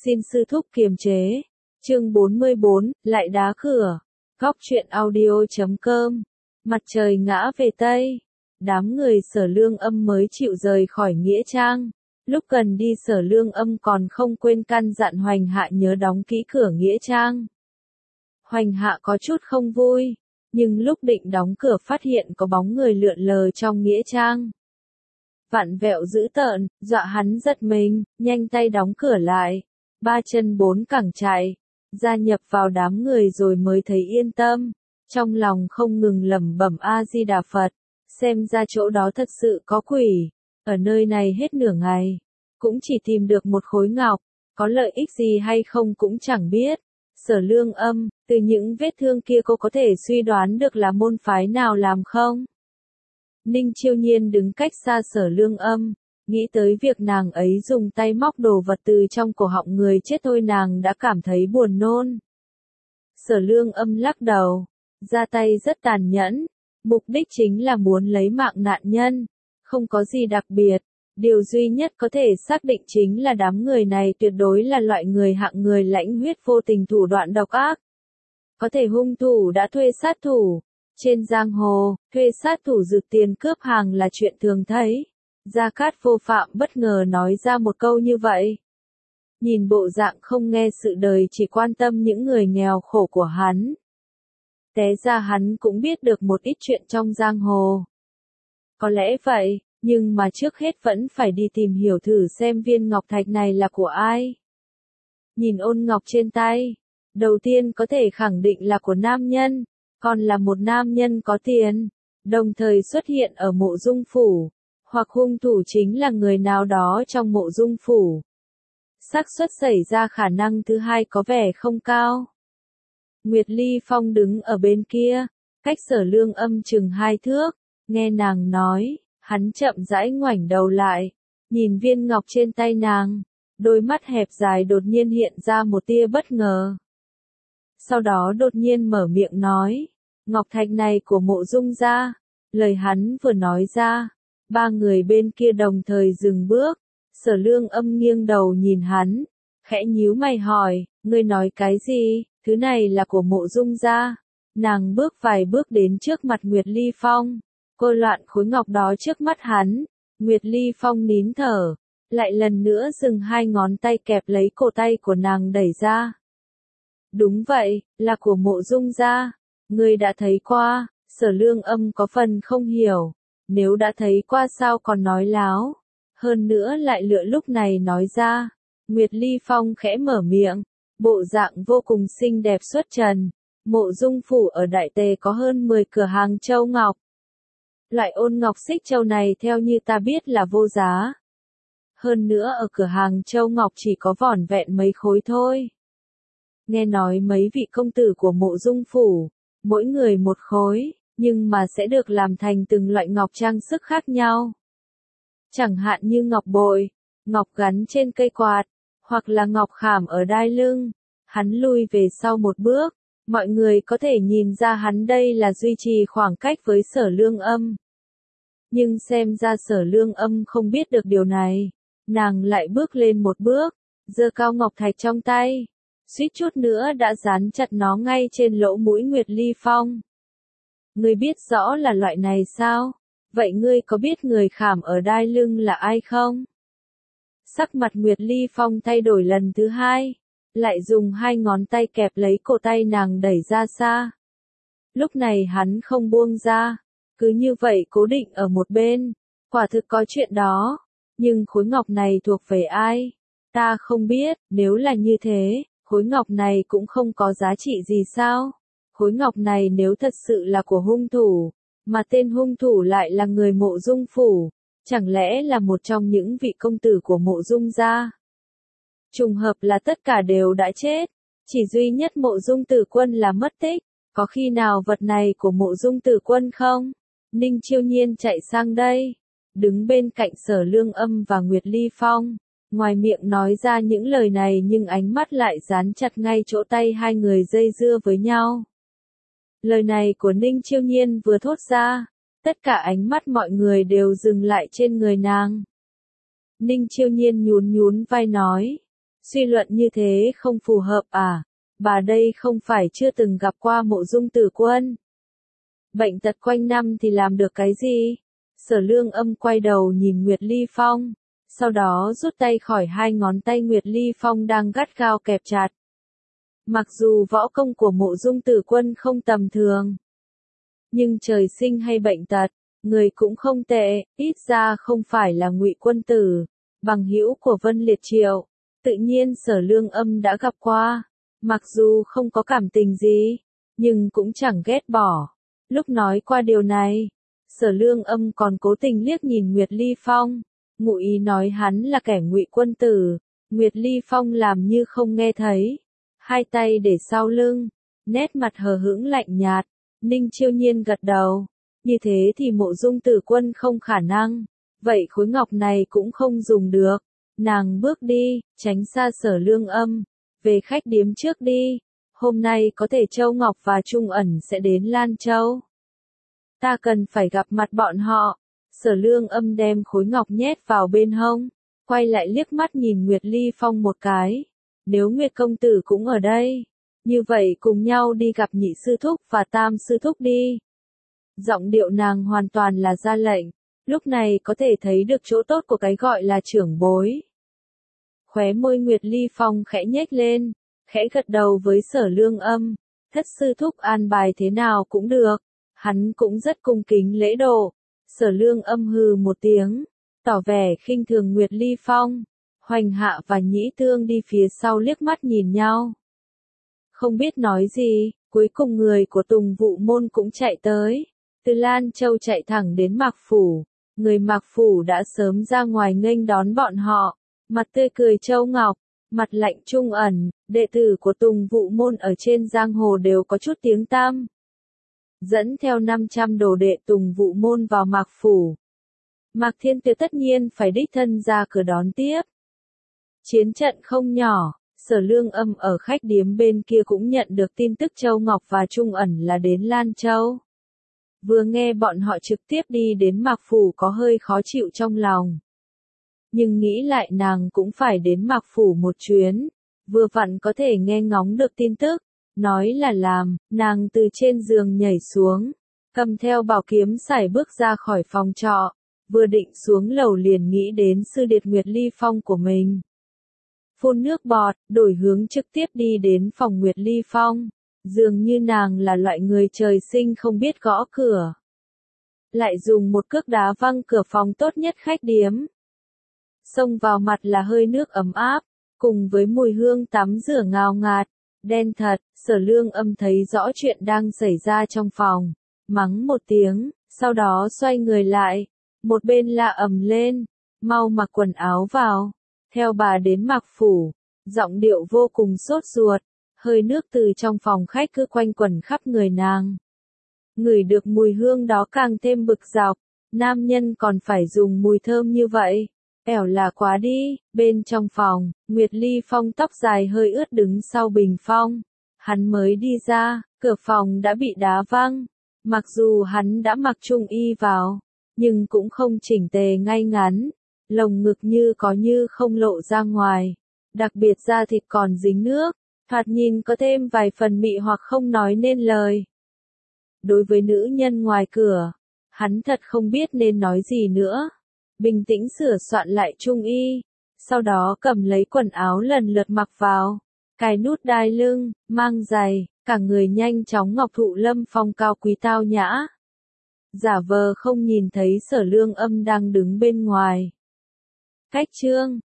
Xin sư thúc kiềm chế. Chương 44, lại đá cửa. Góc truyện audio.com. Mặt trời ngã về Tây. Đám người Sở Lương Âm mới chịu rời khỏi Nghĩa Trang. Lúc cần đi Sở Lương Âm còn không quên căn dặn Hoành Hạ nhớ đóng kỹ cửa Nghĩa Trang. Hoành Hạ có chút không vui, nhưng lúc định đóng cửa phát hiện có bóng người lượn lờ trong Nghĩa Trang. Vặn vẹo dữ tợn, dọa hắn giật mình, nhanh tay đóng cửa lại. Ba chân bốn cẳng chạy, gia nhập vào đám người rồi mới thấy yên tâm. Trong lòng không ngừng lẩm bẩm A-di-đà Phật, xem ra chỗ đó thật sự có quỷ. Ở nơi này hết nửa ngày, cũng chỉ tìm được một khối ngọc, có lợi ích gì hay không cũng chẳng biết. Sở Lương Âm, từ những vết thương kia cô có thể suy đoán được là môn phái nào làm không? Ninh Chiêu Nhiên đứng cách xa Sở Lương Âm, nghĩ tới việc nàng ấy dùng tay móc đồ vật từ trong cổ họng người chết thôi nàng đã cảm thấy buồn nôn. Sở Lương Âm lắc đầu, ra tay rất tàn nhẫn, mục đích chính là muốn lấy mạng nạn nhân, không có gì đặc biệt. Điều duy nhất có thể xác định chính là đám người này tuyệt đối là loại người hạng người lãnh huyết vô tình thủ đoạn độc ác. Có thể hung thủ đã thuê sát thủ. Trên giang hồ, thuê sát thủ rực tiền cướp hàng là chuyện thường thấy. Gia Cát Vô Phạm bất ngờ nói ra một câu như vậy. Nhìn bộ dạng không nghe sự đời chỉ quan tâm những người nghèo khổ của hắn. Té ra hắn cũng biết được một ít chuyện trong giang hồ. Có lẽ vậy, nhưng mà trước hết vẫn phải đi tìm hiểu thử xem viên ngọc thạch này là của ai. Nhìn ôn ngọc trên tay, đầu tiên có thể khẳng định là của nam nhân, còn là một nam nhân có tiền, đồng thời xuất hiện ở mộ dung phủ, hoặc hung thủ chính là người nào đó trong mộ dung phủ. Xác suất xảy ra khả năng thứ hai có vẻ không cao. Nguyệt Ly Phong đứng ở bên kia, cách Sở Lương Âm chừng 2 thước, nghe nàng nói, hắn chậm rãi ngoảnh đầu lại, nhìn viên ngọc trên tay nàng, đôi mắt hẹp dài đột nhiên hiện ra một tia bất ngờ. Sau đó đột nhiên mở miệng nói, ngọc thạch này của mộ dung gia. Lời hắn vừa nói ra, ba người bên kia đồng thời dừng bước. Sở Lương Âm nghiêng đầu nhìn hắn, khẽ nhíu mày hỏi, ngươi nói cái gì? Thứ này là của mộ dung gia. Nàng bước vài bước đến trước mặt Nguyệt Ly Phong, cô loạn khối ngọc đó trước mắt hắn. Nguyệt Ly Phong nín thở, lại lần nữa dừng hai ngón tay kẹp lấy cổ tay của nàng đẩy ra. Đúng vậy, là của mộ dung gia. Ngươi đã thấy qua. Sở Lương Âm có phần không hiểu, nếu đã thấy qua sao còn nói láo, hơn nữa lại lựa lúc này nói ra. Nguyệt Ly Phong khẽ mở miệng, bộ dạng vô cùng xinh đẹp xuất trần. Mộ dung phủ ở Đại Tề có hơn 10 cửa hàng châu ngọc. Loại ôn ngọc xích châu này theo như ta biết là vô giá. Hơn nữa ở cửa hàng châu ngọc chỉ có vỏn vẹn mấy khối thôi. Nghe nói mấy vị công tử của mộ dung phủ, mỗi người một khối, nhưng mà sẽ được làm thành từng loại ngọc trang sức khác nhau. Chẳng hạn như ngọc bội, ngọc gắn trên cây quạt, hoặc là ngọc khảm ở đai lưng. Hắn lui về sau một bước, mọi người có thể nhìn ra hắn đây là duy trì khoảng cách với Sở Lương Âm. Nhưng xem ra Sở Lương Âm không biết được điều này, nàng lại bước lên một bước, giơ cao ngọc thạch trong tay, suýt chút nữa đã dán chặt nó ngay trên lỗ mũi Nguyệt Ly Phong. Ngươi biết rõ là loại này sao? Vậy ngươi có biết người khảm ở đai lưng là ai không? Sắc mặt Nguyệt Ly Phong thay đổi lần thứ hai, lại dùng hai ngón tay kẹp lấy cổ tay nàng đẩy ra xa. Lúc này hắn không buông ra, cứ như vậy cố định ở một bên. Quả thực có chuyện đó, nhưng khối ngọc này thuộc về ai? Ta không biết. Nếu là như thế, khối ngọc này cũng không có giá trị gì sao? Khối ngọc này nếu thật sự là của hung thủ, mà tên hung thủ lại là người mộ dung phủ, chẳng lẽ là một trong những vị công tử của mộ dung gia? Trùng hợp là tất cả đều đã chết, chỉ duy nhất mộ dung tử quân là mất tích. Có khi nào vật này của mộ dung tử quân không? Ninh Chiêu Nhiên chạy sang đây, đứng bên cạnh Sở Lương Âm và Nguyệt Ly Phong, ngoài miệng nói ra những lời này nhưng ánh mắt lại dán chặt ngay chỗ tay hai người dây dưa với nhau. Lời này của Ninh Chiêu Nhiên vừa thốt ra, tất cả ánh mắt mọi người đều dừng lại trên người nàng. Ninh Chiêu Nhiên nhún nhún vai nói, Suy luận như thế không phù hợp à? Bà đây không phải chưa từng gặp qua Mộ Dung Tử Quân. Bệnh tật quanh năm thì làm được cái gì? Sở Lương Âm quay đầu nhìn Nguyệt Ly Phong, sau đó rút tay khỏi hai ngón tay Nguyệt Ly Phong đang gắt gao kẹp chặt. Mặc dù võ công của Mộ Dung Tử Quân không tầm thường, nhưng trời sinh hay bệnh tật, người cũng không tệ, ít ra không phải là Ngụy Quân Tử, bằng hữu của Vân Liệt Triệu. Tự nhiên Sở Lương Âm đã gặp qua, mặc dù không có cảm tình gì, nhưng cũng chẳng ghét bỏ. Lúc nói qua điều này, Sở Lương Âm còn cố tình liếc nhìn Nguyệt Ly Phong, ngụ ý nói hắn là kẻ Ngụy Quân Tử. Nguyệt Ly Phong làm như không nghe thấy, hai tay để sau lưng, nét mặt hờ hững lạnh nhạt. Ninh Chiêu Nhiên gật đầu, như thế thì Mộ Dung Tử Quân không khả năng, vậy khối ngọc này cũng không dùng được. Nàng bước đi, tránh xa Sở Lương Âm, về khách điếm trước đi, hôm nay có thể Châu Ngọc và Trung Ẩn sẽ đến Lan Châu. Ta cần phải gặp mặt bọn họ. Sở Lương Âm đem khối ngọc nhét vào bên hông, quay lại liếc mắt nhìn Nguyệt Ly Phong một cái. Nếu Nguyệt công tử cũng ở đây, như vậy cùng nhau đi gặp nhị sư thúc và tam sư thúc đi. Giọng điệu nàng hoàn toàn là ra lệnh, lúc này có thể thấy được chỗ tốt của cái gọi là trưởng bối. Khóe môi Nguyệt Ly Phong khẽ nhếch lên, khẽ gật đầu với Sở Lương Âm, thất sư thúc an bài thế nào cũng được, hắn cũng rất cung kính lễ độ. Sở Lương Âm hừ một tiếng, tỏ vẻ khinh thường Nguyệt Ly Phong. Hoành Hạ và Nhĩ Tương đi phía sau liếc mắt nhìn nhau. Không biết nói gì, cuối cùng người của Tùng Vụ Môn cũng chạy tới. Từ Lan Châu chạy thẳng đến Mạc Phủ. Người Mạc Phủ đã sớm ra ngoài nghênh đón bọn họ. Mặt tươi cười Châu Ngọc, mặt lạnh Trung Ẩn, đệ tử của Tùng Vụ Môn ở trên giang hồ đều có chút tiếng tăm. Dẫn theo 500 đồ đệ Tùng Vụ Môn vào Mạc Phủ. Mạc Thiên Tiếu tất nhiên phải đích thân ra cửa đón tiếp. Chiến trận không nhỏ, Sở Lương Âm ở khách điếm bên kia cũng nhận được tin tức Châu Ngọc và Trung Ẩn là đến Lan Châu. Vừa nghe bọn họ trực tiếp đi đến Mạc Phủ có hơi khó chịu trong lòng. Nhưng nghĩ lại nàng cũng phải đến Mạc Phủ một chuyến, vừa vặn có thể nghe ngóng được tin tức. Nói là làm, nàng từ trên giường nhảy xuống, cầm theo bảo kiếm sải bước ra khỏi phòng trọ, vừa định xuống lầu liền nghĩ đến sư điệt Nguyệt Ly Phong của mình. Phun nước bọt, đổi hướng trực tiếp đi đến phòng Nguyệt Ly Phong, dường như nàng là loại người trời sinh không biết gõ cửa. Lại dùng một cước đá văng cửa phòng tốt nhất khách điếm. Xông vào mặt là hơi nước ấm áp, cùng với mùi hương tắm rửa ngào ngạt, đen thật. Sở Lương Âm thấy rõ chuyện đang xảy ra trong phòng, mắng một tiếng, sau đó xoay người lại, một bên la ầm lên, mau mặc quần áo vào, theo bà đến Mạc Phủ. Giọng điệu vô cùng sốt ruột, hơi nước từ trong phòng khách cứ quanh quẩn khắp người nàng. Ngửi được mùi hương đó càng thêm bực dọc, nam nhân còn phải dùng mùi thơm như vậy, ẻo là quá đi. Bên trong phòng, Nguyệt Ly Phong tóc dài hơi ướt đứng sau bình phong. Hắn mới đi ra, cửa phòng đã bị đá văng. Mặc dù hắn đã mặc trung y vào, nhưng cũng không chỉnh tề ngay ngắn. Lồng ngực như có như không lộ ra ngoài. Đặc biệt da thịt còn dính nước, thoạt nhìn có thêm vài phần mị hoặc không nói nên lời. Đối với nữ nhân ngoài cửa, hắn thật không biết nên nói gì nữa. Bình tĩnh sửa soạn lại trung y, sau đó cầm lấy quần áo lần lượt mặc vào, cài nút đai lưng, mang giày, cả người nhanh chóng ngọc thụ lâm phong cao quý tao nhã. Giả vờ không nhìn thấy Sở Lương Âm đang đứng bên ngoài. Cách chương